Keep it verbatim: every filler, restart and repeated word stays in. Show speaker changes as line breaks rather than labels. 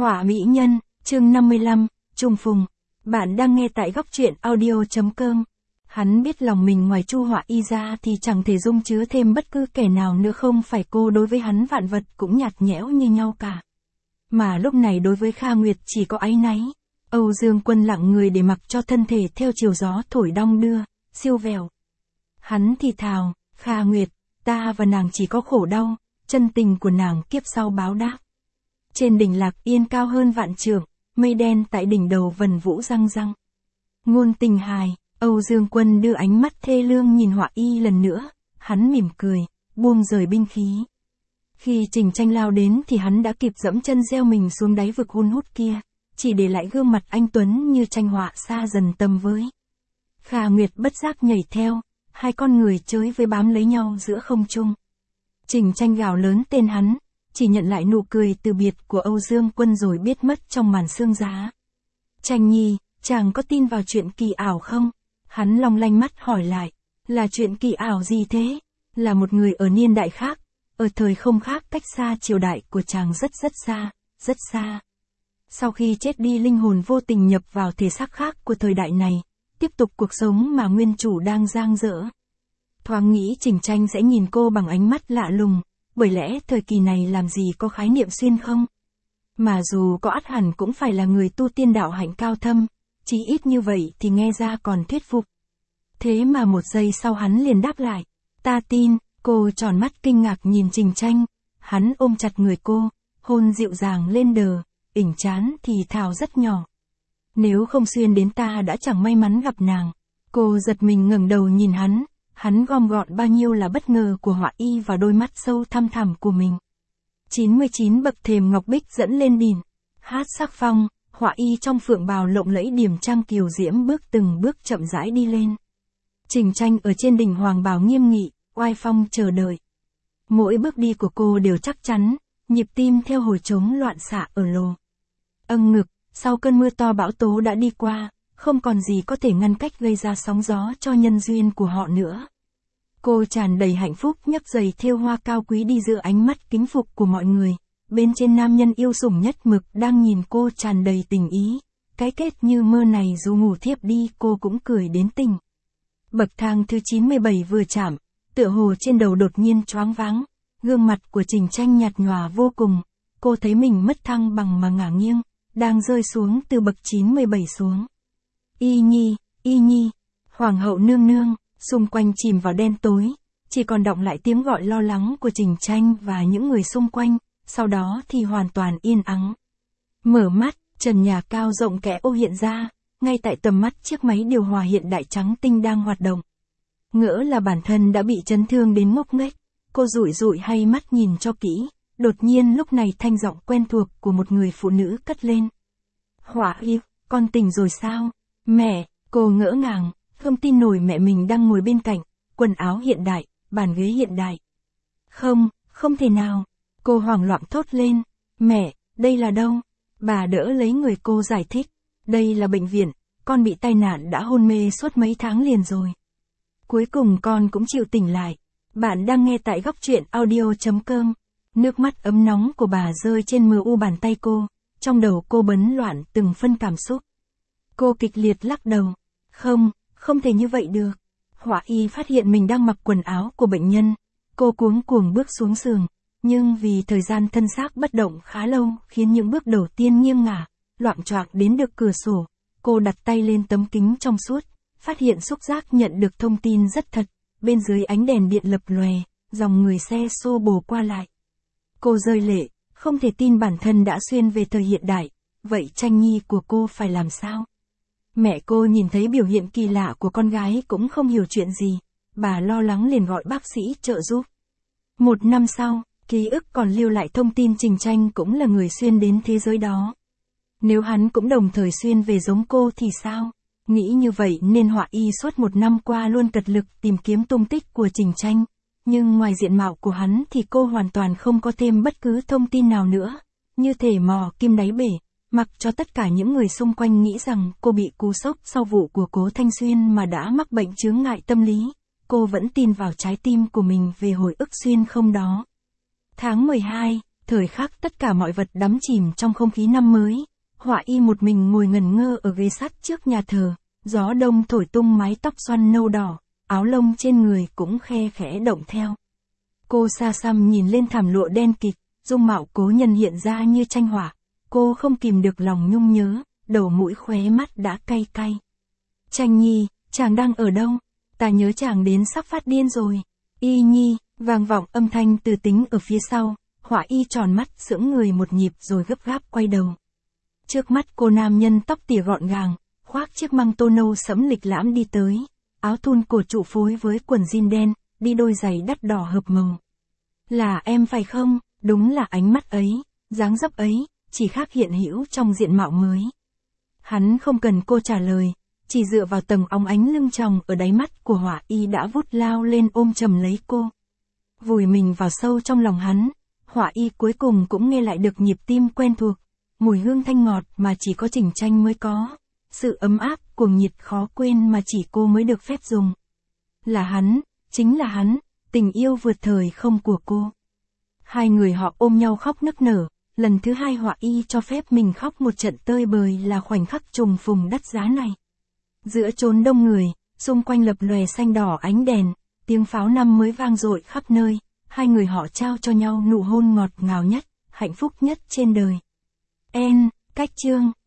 Họa mỹ nhân, chương năm mươi lăm, trùng phùng. Bạn đang nghe tại góc truyện audio chấm com. Hắn biết lòng mình ngoài Chu Họa Y ra thì chẳng thể dung chứa thêm bất cứ kẻ nào nữa, không phải cô, đối với hắn vạn vật cũng nhạt nhẽo như nhau cả. Mà lúc này đối với Kha Nguyệt chỉ có áy náy. Âu Dương Quân lặng người để mặc cho thân thể theo chiều gió thổi đong đưa, siêu vẹo. Hắn thì thào, Kha Nguyệt, ta và nàng chỉ có khổ đau, chân tình của nàng kiếp sau báo đáp. Trên đỉnh Lạc Yên cao hơn vạn trượng, mây đen tại đỉnh đầu vần vũ răng răng. Ngôn tình hài, Âu Dương Quân đưa ánh mắt thê lương nhìn Họa Y lần nữa, hắn mỉm cười, buông rời binh khí. Khi Trình Tranh lao đến thì hắn đã kịp dẫm chân gieo mình xuống đáy vực hun hút kia, chỉ để lại gương mặt anh tuấn như tranh họa xa dần tầm với. Kha Nguyệt bất giác nhảy theo, hai con người chới với bám lấy nhau giữa không trung. Trình Tranh gào lớn tên hắn, chỉ nhận lại nụ cười từ biệt của Âu Dương Quân rồi biết mất trong màn sương giá. Tranh nhi, chàng có tin vào chuyện kỳ ảo không? Hắn long lanh mắt hỏi lại, là chuyện kỳ ảo gì thế? Là một người ở niên đại khác, ở thời không khác, cách xa triều đại của chàng rất rất xa, rất xa. Sau khi chết đi, linh hồn vô tình nhập vào thể xác khác của thời đại này, tiếp tục cuộc sống mà nguyên chủ đang dang dở. Thoáng nghĩ Trình Tranh sẽ nhìn cô bằng ánh mắt lạ lùng, bởi lẽ thời kỳ này làm gì có khái niệm xuyên không? Mà dù có ắt hẳn cũng phải là người tu tiên đạo hạnh cao thâm, chỉ ít như vậy thì nghe ra còn thuyết phục. Thế mà một giây sau hắn liền đáp lại, ta tin. Cô tròn mắt kinh ngạc nhìn Trình Tranh, hắn ôm chặt người cô, hôn dịu dàng lên đờ, ỉnh chán thì thào rất nhỏ. Nếu không xuyên đến ta đã chẳng may mắn gặp nàng. Cô giật mình ngẩng đầu nhìn hắn, hắn gom gọn bao nhiêu là bất ngờ của Họa Y và đôi mắt sâu thăm thẳm của mình. chín mươi chín bậc thềm ngọc bích dẫn lên đỉnh, hát sắc phong, Họa Y trong phượng bào lộng lẫy điểm trang kiều diễm bước từng bước chậm rãi đi lên. Trình Tranh ở trên đỉnh hoàng bào nghiêm nghị, oai phong chờ đợi. Mỗi bước đi của cô đều chắc chắn, nhịp tim theo hồi trống loạn xạ ở lồ. Âng ngực, sau cơn mưa to bão tố đã đi qua, không còn gì có thể ngăn cách gây ra sóng gió cho nhân duyên của họ nữa. Cô tràn đầy hạnh phúc nhấc giày thêu hoa cao quý đi giữa ánh mắt kính phục của mọi người. Bên trên nam nhân yêu sủng nhất mực đang nhìn cô tràn đầy tình ý. Cái kết như mơ này dù ngủ thiếp đi cô cũng cười đến tỉnh. Bậc thang thứ chín mươi bảy vừa chạm, tựa hồ trên đầu đột nhiên choáng váng, gương mặt của Trình Tranh nhạt nhòa vô cùng, cô thấy mình mất thăng bằng mà ngả nghiêng, đang rơi xuống từ bậc chín mươi bảy xuống. Y nhi, y nhi, hoàng hậu nương nương, xung quanh chìm vào đen tối, chỉ còn đọng lại tiếng gọi lo lắng của Trình Tranh và những người xung quanh, sau đó thì hoàn toàn yên ắng. Mở mắt, trần nhà cao rộng kẽ ô hiện ra, ngay tại tầm mắt chiếc máy điều hòa hiện đại trắng tinh đang hoạt động. Ngỡ là bản thân đã bị chấn thương đến ngốc nghếch, cô rủi rủi hay mắt nhìn cho kỹ, đột nhiên lúc này thanh giọng quen thuộc của một người phụ nữ cất lên. Họa Y, con tỉnh rồi sao? Mẹ, cô ngỡ ngàng, không tin nổi mẹ mình đang ngồi bên cạnh, quần áo hiện đại, bàn ghế hiện đại. Không, không thể nào. Cô hoảng loạn thốt lên, mẹ, đây là đâu? Bà đỡ lấy người cô giải thích, đây là bệnh viện, con bị tai nạn đã hôn mê suốt mấy tháng liền rồi. Cuối cùng con cũng chịu tỉnh lại. Bạn đang nghe tại góc truyện audio chấm com. Nước mắt ấm nóng của bà rơi trên mờ u bàn tay cô, trong đầu cô bấn loạn từng phân cảm xúc. Cô kịch liệt lắc đầu. Không, không thể như vậy được. Họa Y phát hiện mình đang mặc quần áo của bệnh nhân. Cô cuống cuồng bước xuống giường, nhưng vì thời gian thân xác bất động khá lâu khiến những bước đầu tiên nghiêng ngả, loạng choạng đến được cửa sổ. Cô đặt tay lên tấm kính trong suốt, phát hiện xúc giác nhận được thông tin rất thật, bên dưới ánh đèn điện lập lòe, dòng người xe xô bồ qua lại. Cô rơi lệ, không thể tin bản thân đã xuyên về thời hiện đại, vậy Tranh nhi của cô phải làm sao? Mẹ cô nhìn thấy biểu hiện kỳ lạ của con gái cũng không hiểu chuyện gì, bà lo lắng liền gọi bác sĩ trợ giúp. Một năm sau, ký ức còn lưu lại thông tin Trình Tranh cũng là người xuyên đến thế giới đó. Nếu hắn cũng đồng thời xuyên về giống cô thì sao? Nghĩ như vậy nên Họa Y suốt một năm qua luôn cật lực tìm kiếm tung tích của Trình Tranh. Nhưng ngoài diện mạo của hắn thì cô hoàn toàn không có thêm bất cứ thông tin nào nữa. Như thể mò kim đáy bể, mặc cho tất cả những người xung quanh nghĩ rằng cô bị cú sốc sau vụ của Cố Thanh Xuyên mà đã mắc bệnh chướng ngại tâm lý. Cô vẫn tin vào trái tim của mình về hồi ức xuyên không đó. Tháng mười hai, Thời khắc tất cả mọi vật đắm chìm trong không khí năm mới, Họa Y một mình ngồi ngẩn ngơ ở ghế sắt trước nhà thờ, gió đông thổi tung mái tóc xoăn nâu đỏ, áo lông trên người cũng khe khẽ động theo. Cô xa xăm nhìn lên thảm lụa đen kịt, dung mạo cố nhân hiện ra như tranh họa, cô không kìm được lòng nhung nhớ, đầu mũi khóe mắt đã cay cay. Tranh Nhi, chàng đang ở đâu? Ta nhớ chàng đến sắp phát điên rồi. Y Nhi, vang vọng âm thanh từ tính ở phía sau, Họa Y tròn mắt sững người một nhịp rồi gấp gáp quay đầu. Trước mắt cô nam nhân tóc tỉa gọn gàng, khoác chiếc măng tô nâu sẫm lịch lãm đi tới, áo thun cổ trụ phối với quần jean đen, đi đôi giày đắt đỏ hợp màu. Là em phải không? Đúng là ánh mắt ấy, dáng dấp ấy, chỉ khác hiện hữu trong diện mạo mới. Hắn không cần cô trả lời, chỉ dựa vào tầng óng ánh lưng tròng ở đáy mắt của Họa Y đã vút lao lên ôm chầm lấy cô. Vùi mình vào sâu trong lòng hắn, Họa Y cuối cùng cũng nghe lại được nhịp tim quen thuộc, mùi hương thanh ngọt mà chỉ có Trình Tranh mới có, sự ấm áp, cuồng nhiệt khó quên mà chỉ cô mới được phép dùng. Là hắn, chính là hắn, tình yêu vượt thời không của cô. Hai người họ ôm nhau khóc nức nở, lần thứ hai Họa Y cho phép mình khóc một trận tơi bời là khoảnh khắc trùng phùng đắt giá này. Giữa chốn đông người, xung quanh lập lòe xanh đỏ ánh đèn, tiếng pháo năm mới vang dội khắp nơi, hai người họ trao cho nhau nụ hôn ngọt ngào nhất, hạnh phúc nhất trên đời. En, cách chương.